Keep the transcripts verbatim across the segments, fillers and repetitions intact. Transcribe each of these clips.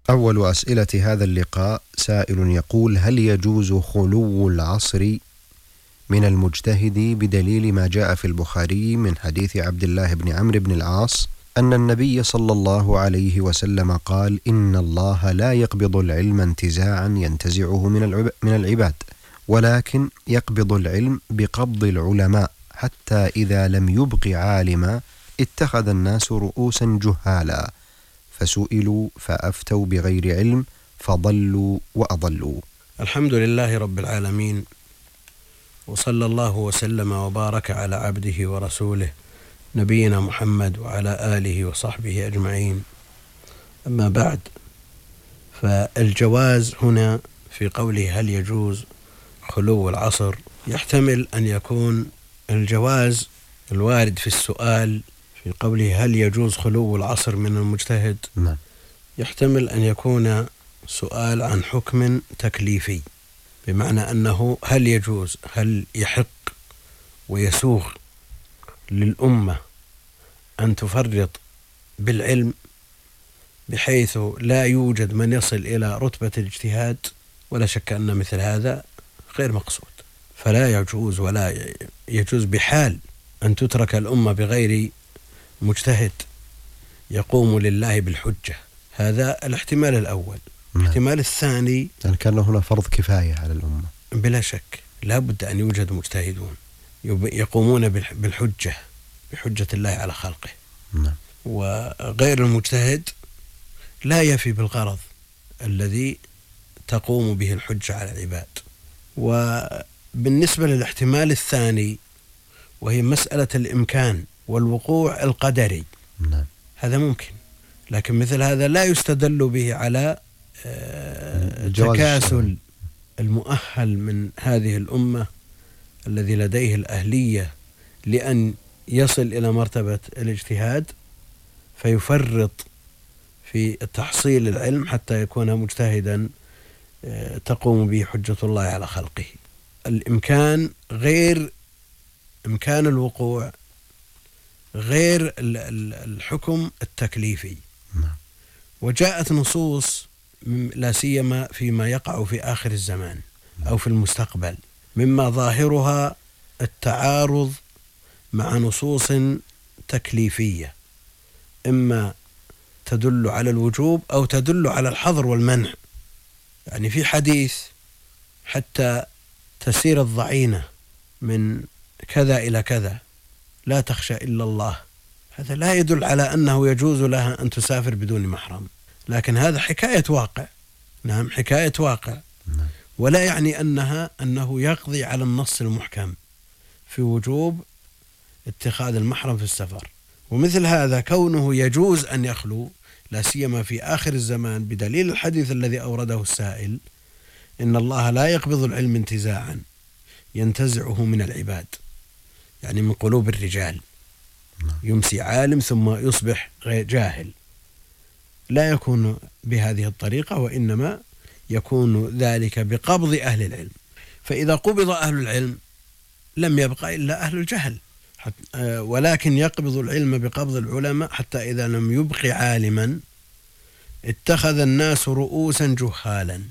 أول أسئلة هذا اللقاء سائل يقول: هل يجوز خلو العصر من المجتهد بدليل ما جاء في البخاري من حديث عبد الله بن عمرو بن العاص أن النبي صلى الله عليه وسلم قال: إن الله لا يقبض العلم انتزاعا ينتزعه من العباد، ولكن يقبض العلم بقبض العلماء، حتى إذا لم يبق عالما اتخذ الناس رؤوسا جهالا فسئلوا فأفتوا بغير علم فضلوا وأضلوا. الحمد لله رب العالمين، وصلى الله وسلم وبارك على عبده ورسوله نبينا محمد وعلى آله وصحبه أجمعين. أما بعد، فالجواز هنا في قوله هل يجوز خلو العصر يحتمل أن يكون الجواز الوارد في السؤال في قوله هل يجوز خلو العصر من المجتهد نعم. يحتمل أن يكون سؤال عن حكم تكليفي، بمعنى أنه هل يجوز، هل يحق ويسوغ للأمة أن تفرط بالعلم بحيث لا يوجد من يصل إلى رتبة الاجتهاد؟ ولا شك أن مثل هذا غير مقصود، فلا يجوز ولا يجوز بحال أن تترك الأمة بغير مجتهد يقوم لله بالحجة. هذا الاحتمال الأول. نعم. الاحتمال الثاني يعني كان هنا فرض كفاية على الأمة، بلا شك لا بد أن يوجد مجتهدون يقومون بالحجة بحجة الله على خلقه. نعم. وغير المجتهد لا يفي بالغرض الذي تقوم به الحجة على العباد. وبالنسبة للاحتمال الثاني وهي مسألة الإمكان والوقوع القدري، نعم. هذا ممكن، لكن مثل هذا لا يستدل به على تكاسل المؤهل من هذه الأمة الذي لديه الأهلية لأن يصل إلى مرتبة الاجتهاد فيفرط في تحصيل العلم حتى يكون مجتهدا تقوم به حجة الله على خلقه. الإمكان غير إمكان الوقوع، غير الحكم التكليفي. وجاءت نصوص لا سيما فيما يقع في آخر الزمان أو في المستقبل مما ظاهرها التعارض مع نصوص تكليفية، إما تدل على الوجوب أو تدل على الحظر والمنع. يعني في حديث حتى تسير الضعينة من كذا إلى كذا لا تخشى إلا الله، هذا لا يدل على أنه يجوز لها أن تسافر بدون محرم، لكن هذا حكاية واقع. نعم، حكاية واقع، ولا يعني أنها أنه يقضي على النص المحكم في وجوب اتخاذ المحرم في السفر. ومثل هذا كونه يجوز أن يخلو لا سيما في آخر الزمان بدليل الحديث الذي أورده السائل: إن الله لا يقبض العلم انتزاعا ينتزعه من العباد، يعني من قلوب الرجال. يمسي عالم ثم يصبح جاهل، لا يكون بهذه الطريقة، وإنما يكون ذلك بقبض أهل العلم. فإذا قبض أهل العلم لم يبقى إلا أهل الجهل، ولكن يقبض العلم بقبض العلماء حتى إذا لم يبق عالما اتخذ الناس رؤوسا جهالا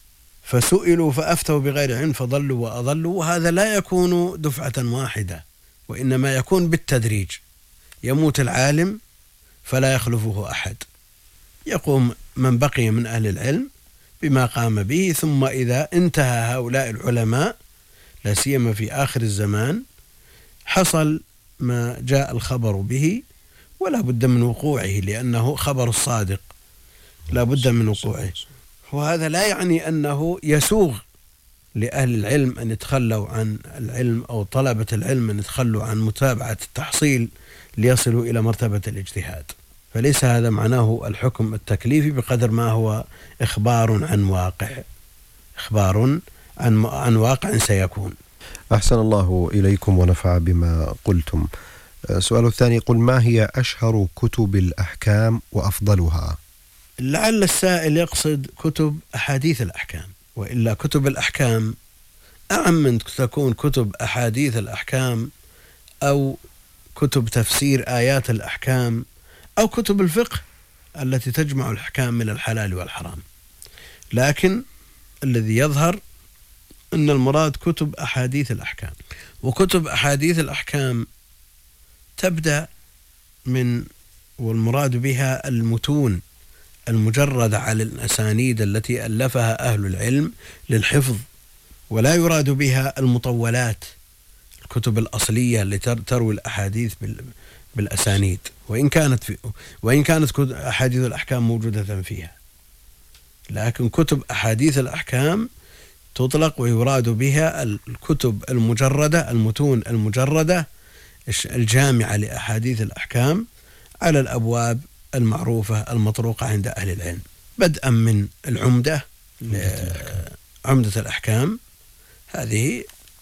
فسئلوا فأفتوا بغير علم فضلوا وأضلوا. وهذا لا يكون دفعة واحدة، وإنما يكون بالتدريج. يموت العالم فلا يخلفه أحد، يقوم من بقي من أهل العلم بما قام به، ثم إذا انتهى هؤلاء العلماء لا سيما في آخر الزمان حصل ما جاء الخبر به، ولا بد من وقوعه لأنه خبر الصادق، لا بد من وقوعه. وهذا لا يعني أنه يسوغ لأهل العلم أن يتخلوا عن العلم أو طلبة العلم أن يتخلوا عن متابعة التحصيل ليصلوا إلى مرتبة الاجتهاد، فليس هذا معناه الحكم التكليفي بقدر ما هو إخبار عن واقع، إخبار عن عن واقع سيكون. أحسن الله إليكم ونفع بما قلتم. السؤال الثاني يقول: ما هي أشهر كتب الأحكام وأفضلها؟ لعل السائل يقصد كتب أحاديث الأحكام، وإلا كتب الأحكام أعم من تكون كتب أحاديث الأحكام أو كتب تفسير آيات الأحكام أو كتب الفقه التي تجمع الأحكام من الحلال والحرام، لكن الذي يظهر أن المراد كتب أحاديث الأحكام. وكتب أحاديث الأحكام تبدأ من، والمراد بها المتون المجردة على الأسانيد التي ألفها أهل العلم للحفظ، ولا يراد بها المطولات، الكتب الأصلية التي تروي الأحاديث بالأسانيد، وإن كانت في وإن كانت أحاديث الأحكام موجودة فيها، لكن كتب أحاديث الأحكام تطلق ويراد بها الكتب المجردة، المتون المجردة الجامعة لأحاديث الأحكام على الأبواب المعروفة المطروقة عند أهل العلم، بدءا من العمدة، عمدة الأحكام، هذه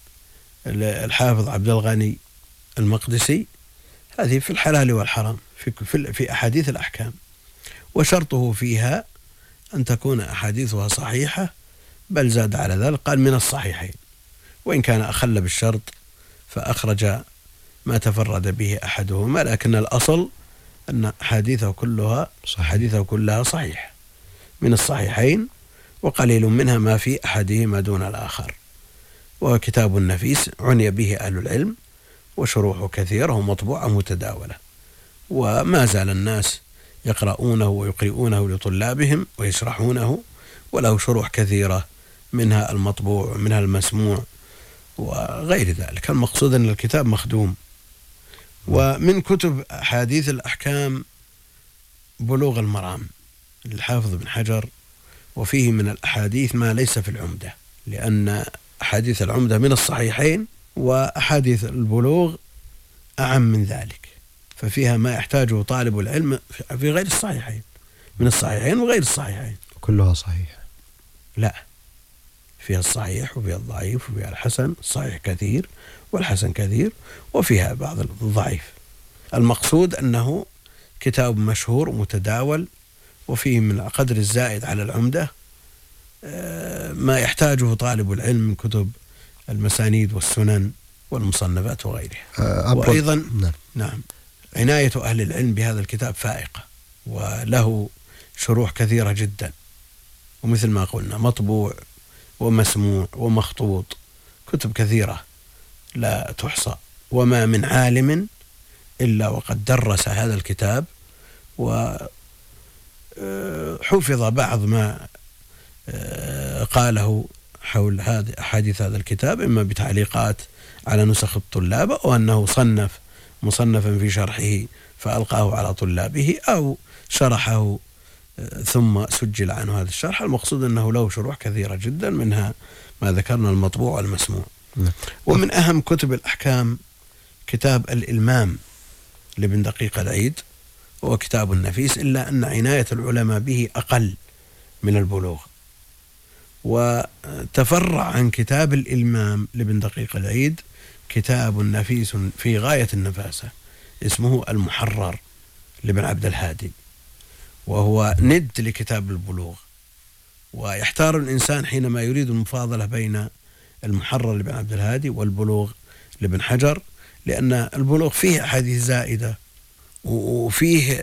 الحافظ عبد الغني المقدسي، هذه في الحلال والحرام في في أحاديث الأحكام، وشرطه فيها أن تكون أحاديثها صحيحة، بل زاد على ذلك قال من الصحيحين، وإن كان أخل بالشرط فأخرج ما تفرد به أحدهما، لكن الأصل أن أحاديثه كلها أحاديثه كلها صحيحة من الصحيحين، وقليل منها ما في أحدهما دون الآخر. وهو كتاب نفيس عني به أهل العلم، وشروحه كثيرة ومطبوعة متداولة، وما زال الناس يقرؤونه ويقرؤونه لطلابهم ويشرحونه، وله شروح كثيرة منها المطبوع ومنها المسموع وغير ذلك. المقصود أن الكتاب مخدوم. ومن كتب أحاديث الأحكام بلوغ المرام للحافظ بن حجر، وفيه من الأحاديث ما ليس في العمدة، لأن أحاديث العمدة من الصحيحين، وأحاديث البلوغ أعم من ذلك، ففيها ما يحتاجه طالب العلم في غير الصحيحين، من الصحيحين وغير الصحيحين. كلها صحيحة؟ لا، فيها الصحيح وفيها الضعيف وفيها الحسن، الصحيح كثير والحسن كثير، وفيها بعض الضعيف. المقصود أنه كتاب مشهور ومتداول، وفيه من القدر الزائد على العمدة ما يحتاجه طالب العلم من كتب المسانيد والسنن والمصنفات وغيرها. وأيضا نعم. نعم عناية أهل العلم بهذا الكتاب فائقة، وله شروح كثيرة جدا، ومثل ما قلنا مطبوع ومسموع ومخطوط، كتب كثيرة لا تحصى، وما من عالم إلا وقد درس هذا الكتاب وحفظ بعض ما قاله حول هذه أحاديث هذا الكتاب، إما بتعليقات على نسخ الطلاب، أو أنه صنف مصنفا في شرحه فألقاه على طلابه، أو شرحه ثم سجل عنه هذا الشرح. المقصود أنه له شروح كثيرة جدا، منها ما ذكرنا المطبوع والمسموع. ومن أهم كتب الأحكام كتاب الإلمام لابن دقيق العيد، هو كتاب نفيس، إلا أن عناية العلماء به أقل من البلوغ. وتفرع عن كتاب الإلمام لابن دقيق العيد كتاب نفيس في غاية النفاسة اسمه المحرر لابن عبد الهادي، وهو ند لكتاب البلوغ. ويحتار الإنسان حينما يريد المفاضلة بين المحرر لابن عبد الهادي والبلوغ لابن حجر، لأن البلوغ فيه أحاديث زائدة، وفيه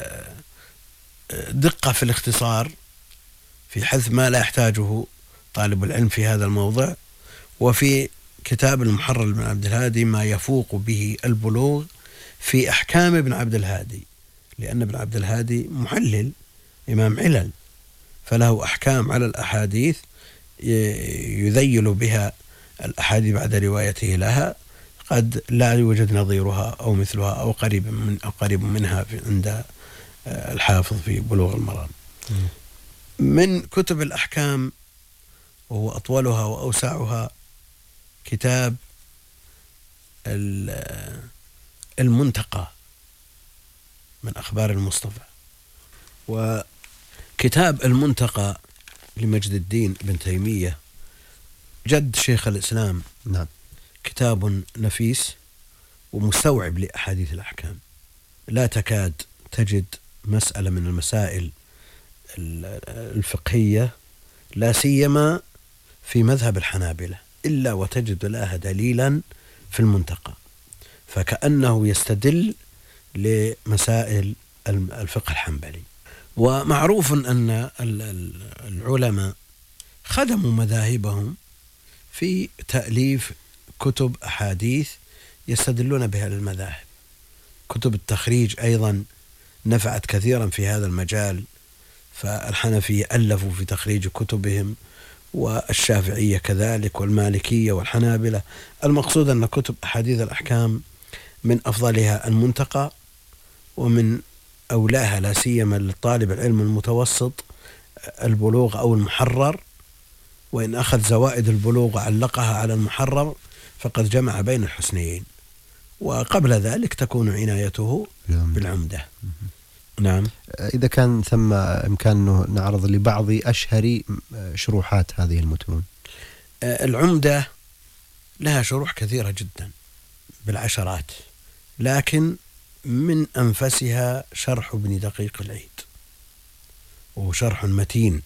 دقة في الاختصار في حذف ما لا يحتاجه طالب العلم في هذا الموضع، وفي كتاب المحرر لابن عبد الهادي ما يفوق به البلوغ في أحكام ابن عبد الهادي، لأن ابن عبد الهادي محلل إمام علل، فله أحكام على الأحاديث يذيل بها الأحاديث بعد روايته لها، قد لا يوجد نظيرها أو مثلها أو قريب من أو قريب منها عند الحافظ في بلوغ المرام. من كتب الأحكام وهو أطولها وأوسعها كتاب المنتقى من أخبار المصطفى. وكتاب المنتقى لمجد الدين ابن تيمية جد شيخ الإسلام، نعم، كتاب نفيس ومستوعب لأحاديث الأحكام، لا تكاد تجد مسألة من المسائل الفقهية لا سيما في مذهب الحنابلة إلا وتجد لها دليلا في المنتقى، فكأنه يستدل لمسائل الفقه الحنبلي. ومعروف أن العلماء خدموا مذاهبهم في تأليف كتب أحاديث يستدلون بها للمذاهب. كتب التخريج أيضا نفعت كثيرا في هذا المجال، فالحنفية ألفوا في تخريج كتبهم، والشافعية كذلك، والمالكية والحنابلة. المقصود أن كتب أحاديث الأحكام من أفضلها المنتقى، ومن أولاها لا سيما للطالب العلم المتوسط البلوغ أو المحرر، وإن أخذ زوائد البلوغ وعلقها على المحرر فقد جمع بين الحسنيين، وقبل ذلك تكون عنايته بالعمدة. نعم. إذا كان ثم إمكانه نعرض لبعض أشهر شروحات هذه المتون. العمدة لها شروح كثيرة جدا بالعشرات، لكن من أنفسها شرح ابن دقيق العيد، وهو شرح متين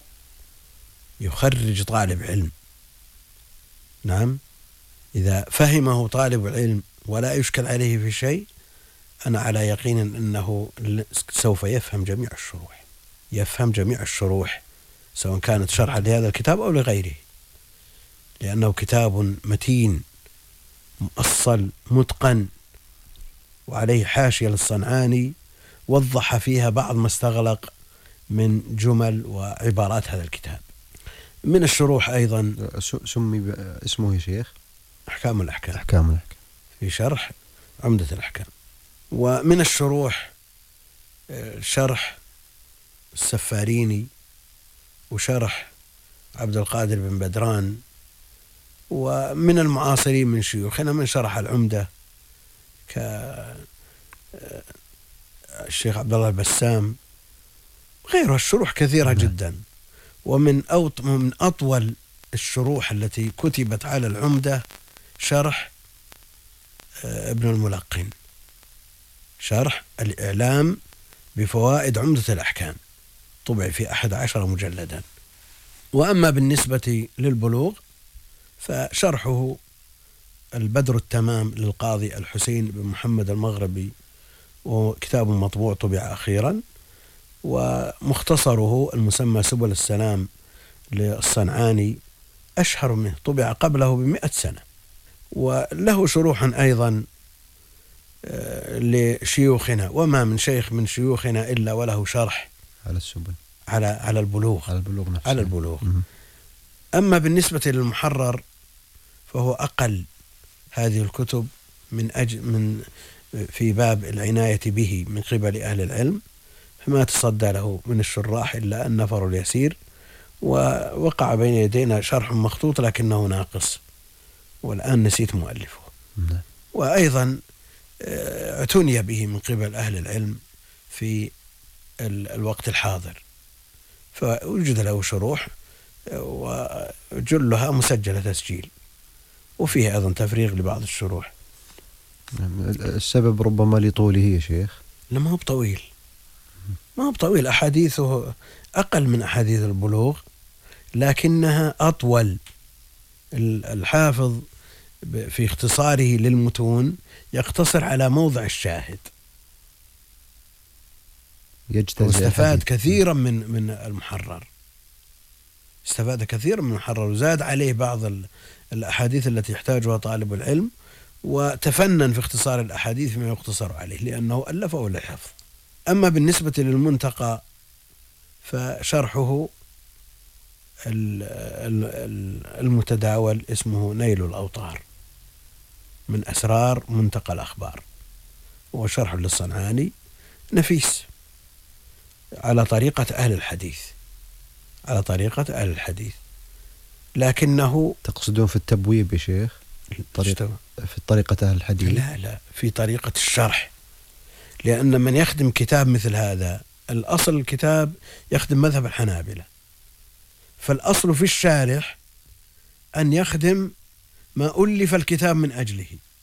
يخرج طالب علم. نعم، إذا فهمه طالب العلم ولا يشكل عليه في شيء، أنا على يقين أنه سوف يفهم جميع الشروح، يفهم جميع الشروح سواء كانت شرحا لهذا الكتاب أو لغيره، لأنه كتاب متين مؤصل متقن، وعليه حاشية للصنعاني وضح فيها بعض ما استغلق من جمل وعبارات هذا الكتاب. من الشروح أيضا سمي اسمه يا شيخ أحكام الأحكام، أحكام الأحكام في شرح عمدة الأحكام. ومن الشروح شرح السفاريني، وشرح عبد القادر بن بدران. ومن المعاصرين من شيوخنا من شرح العمدة كالشيخ عبد الله البسام غيره. الشروح كثيرة جدا، ومن من أطول الشروح التي كتبت على العمدة شرح ابن الملقن، شرح الإعلام بفوائد عمدة الأحكام، طبع في أحد عشر مجلدا. وأما بالنسبة للبلوغ فشرحه البدر التمام للقاضي الحسين بن محمد المغربي، وكتاب مطبوع طبع أخيرا. ومختصره المسمى سبل السلام للصنعاني أشهر منه، طبع قبله بمئة سنة. وله شروح أيضا لشيوخنا، وما من شيخ من شيوخنا إلا وله شرح على السبل، على على البلوغ على البلوغ نفسه. على البلوغ. أما بالنسبة للمحرر فهو أقل هذه الكتب من أجل من في باب العناية به من قبل أهل العلم، فما تصدى له من الشراح إلا النفر اليسير. ووقع بين يدينا شرح مخطوط لكنه ناقص، والآن نسيت مؤلفه. وأيضا اعتني به من قبل أهل العلم في الوقت الحاضر، فوجد له شروح وجلها مسجلة تسجيل، وفيه أيضا تفريغ لبعض الشروح. السبب ربما لطوله يا شيخ؟ لا، ما هو بطويل، ما هو بطويل، أحاديثه أقل من أحاديث البلوغ لكنها أطول. الحافظ في اختصاره للمتون يقتصر على موضع الشاهد، واستفاد كثيرا من من المحرر، استفاد كثيرا من المحرر، وزاد عليه بعض الأحاديث التي يحتاجها طالب العلم، وتفنن في اختصار الأحاديث فيما يقتصر عليه لأنه ألفه للحفظ. أما بالنسبة للمنتقى فشرحه المتداول اسمه نيل الأوطار من أسرار منتقى الأخبار، وشرح للصنعاني نفيس على طريقة أهل الحديث، على طريقة أهل الحديث، لكنه تقصدون في التبويب يا شيخ؟ طريقة في طريقة أهل الحديث؟ لا لا، في طريقة الشرح، لأن من يخدم كتاب مثل هذا، الأصل الكتاب يخدم مذهب الحنابلة، فالأصل في الشارح أن يخدم ما ألف الكتاب من أجله.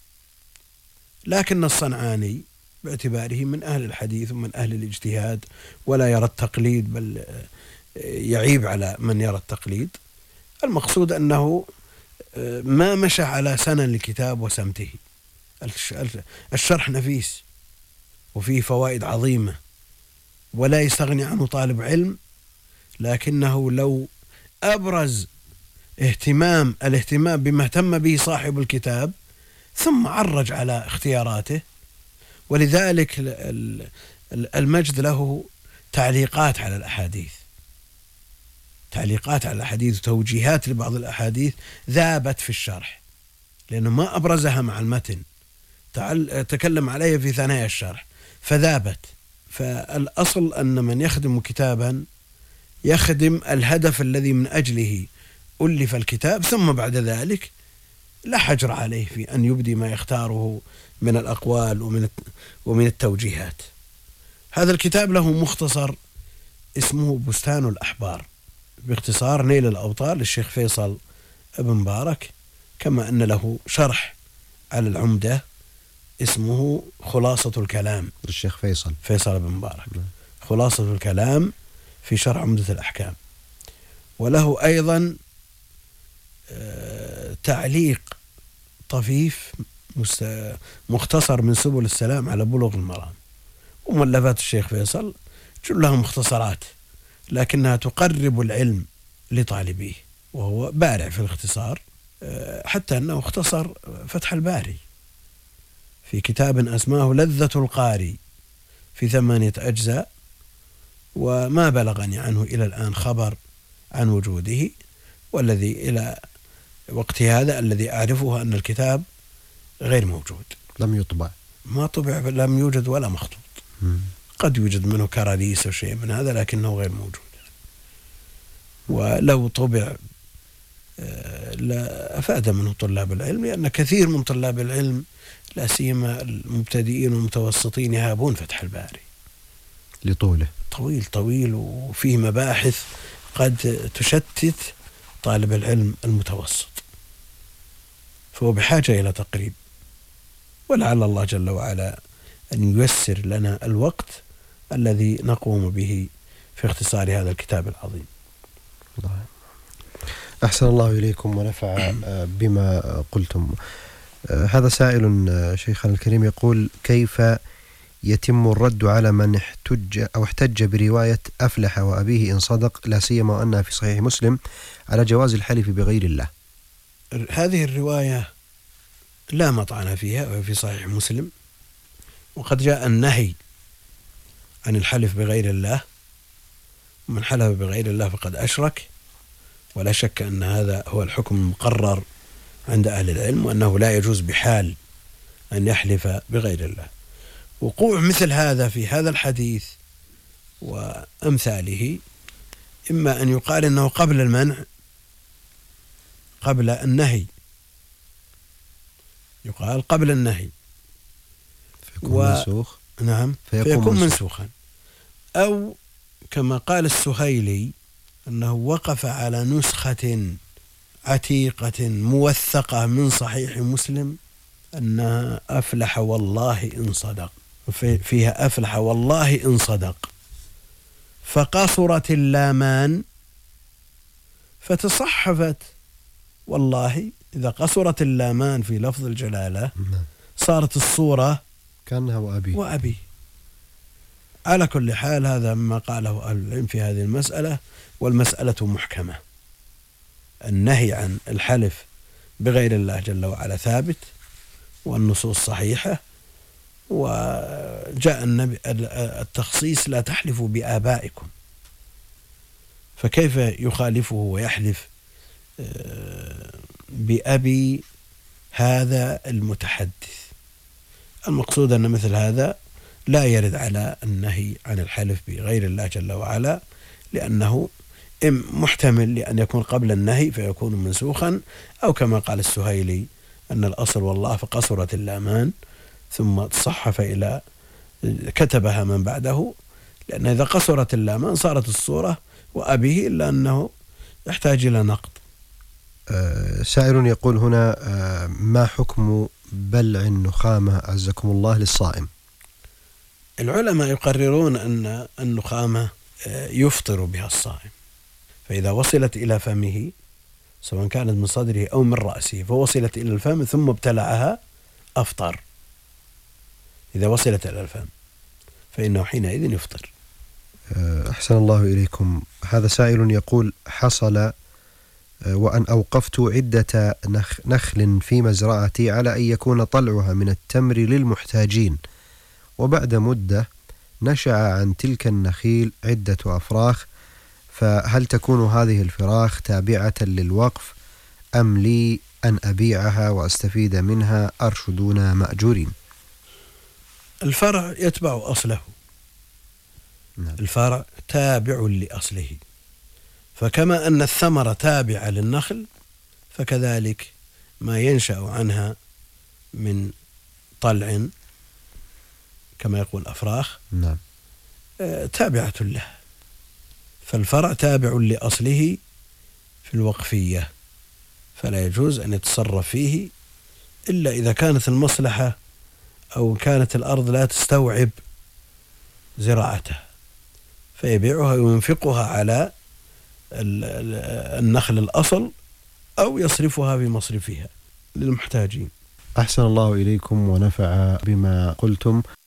لكن الصنعاني باعتباره من أهل الحديث ومن أهل الاجتهاد ولا يرى التقليد، بل يعيب على من يرى التقليد، المقصود أنه ما مشى على سنن الكتاب وسمته. الشرح نفيس وفيه فوائد عظيمة، ولا يستغني عنه طالب علم، لكنه لو أبرز اهتمام الاهتمام بما اهتم به صاحب الكتاب ثم عرج على اختياراته. ولذلك المجد له تعليقات على الأحاديث، تعليقات على الأحاديث وتوجيهات لبعض الأحاديث ذابت في الشرح، لأنه ما أبرزها مع المتن، تكلم عليها في ثنايا الشرح فذابت. فالأصل أن من يخدم كتابا يخدم الهدف الذي من أجله ألف الكتاب، ثم بعد ذلك لا حجر عليه في أن يبدي ما يختاره من الأقوال ومن ومن التوجيهات. هذا الكتاب له مختصر اسمه بستان الأحبار، باختصار نيل الأوطار للشيخ فيصل ابن مبارك، كما أن له شرح على العمدة اسمه خلاصة الكلام للشيخ فيصل فيصل ابن مبارك، خلاصة الكلام في شرح عمدة الأحكام. وله أيضا تعليق طفيف مختصر من سبل السلام على بلوغ المرام. ومؤلفات الشيخ فيصل كلها مختصرات لكنها تقرب العلم لطالبيه، وهو بارع في الاختصار، حتى أنه اختصر فتح الباري في كتاب أسماه لذة القاري في ثمانية أجزاء، وما بلغني عنه إلى الآن خبر عن وجوده، والذي إلى وقت هذا الذي أعرفه أن الكتاب غير موجود، لم يطبع، ما طبع، لم يوجد ولا مخطوط. م. قد يوجد منه كراريس أو شيء من هذا لكنه غير موجود. ولو طبع لا أفاد منه طلاب العلم، لأن كثير من طلاب العلم لا سيما المبتدئين والمتوسطين يهابون فتح الباري لطوله، طويل طويل وفيه مباحث قد تشتت طالب العلم المتوسط، فهو بحاجة إلى تقريب. ولعل الله جل وعلا أن ييسر لنا الوقت الذي نقوم به في اختصار هذا الكتاب العظيم. أحسن الله إليكم ونفع بما قلتم. هذا سائل شيخنا الكريم يقول: كيف يتم الرد على من احتج أو احتج برواية أفلح وأبيه إن صدق، لا سيما أنها في صحيح مسلم، على جواز الحلف بغير الله؟ هذه الرواية لا مطعن فيها، وفي صحيح مسلم، وقد جاء النهي عن الحلف بغير الله، من حلف بغير الله فقد أشرك، ولا شك أن هذا هو الحكم المقرر عند أهل العلم، وأنه لا يجوز بحال أن يحلف بغير الله. وقوع مثل هذا في هذا الحديث وأمثاله إما أن يقال أنه قبل المنع، قبل النهي، يقال قبل النهي فيكون و... منسوخ. نعم، فيكون, فيكون منسوخا. أو كما قال السهيلي أنه وقف على نسخة عتيقة موثقة من صحيح مسلم أنها أفلح والله إن صدق، فيها أفلح والله إن صدق، فقصرت اللامان فتصحفت والله. إذا قصرت اللامان في لفظ الجلالة صارت الصورة كأنها وأبي وأبي. على كل حال هذا مما قاله أهل العلم في هذه المسألة، والمسألة محكمة. النهي عن الحلف بغير الله جل وعلا ثابت، والنصوص صحيحة، وجاء النبي التخصيص لا تحلفوا بآبائكم، فكيف يخالفه ويحلف بأبي هذا المتحدث؟ المقصود أن مثل هذا لا يرد على النهي عن الحلف بغير الله جل وعلا، لأنه محتمل لأن يكون قبل النهي فيكون منسوخا، أو كما قال السهيلي أن الأصل والله فقصرت اللامان ثم تصحف إلى كتبها من بعده، لأن إذا قصرت اللامان صارت الصورة وأبيه، إلا أنه يحتاج إلى نقد. أه سائل يقول هنا: أه ما حكم بلع النخامة عزكم الله للصائم؟ العلماء يقررون أن النخامة يفطر بها الصائم، فإذا وصلت إلى فمه سواء كانت من صدره أو من رأسه فوصلت إلى الفم ثم ابتلعها أفطر. إذا وصلت إلى الفم فإنه حينئذ يفطر. أحسن الله إليكم. هذا سائل يقول: حصل وأن أوقفت عدة نخل في مزرعتي على أن يكون طلعها من التمر للمحتاجين، وبعد مدة نشأ عن تلك النخيل عدة أفراخ، فهل تكون هذه الفراخ تابعة للوقف أم لي أن أبيعها وأستفيد منها؟ أرشدونا مأجورين. الفرع يتبع أصله. نعم. الفرع تابع لأصله، فكما أن الثمرة تابعة للنخل فكذلك ما ينشأ عنها من طلع كما يقول أفراخ نعم. تابعة له، فالفرع تابع لأصله في الوقفية، فلا يجوز أن يتصرف فيه إلا إذا كانت المصلحة أو كانت الأرض لا تستوعب زراعته، فيبيعها وينفقها على النخل الأصل أو يصرفها بمصرفها للمحتاجين. أحسن الله إليكم ونفع بما قلتم.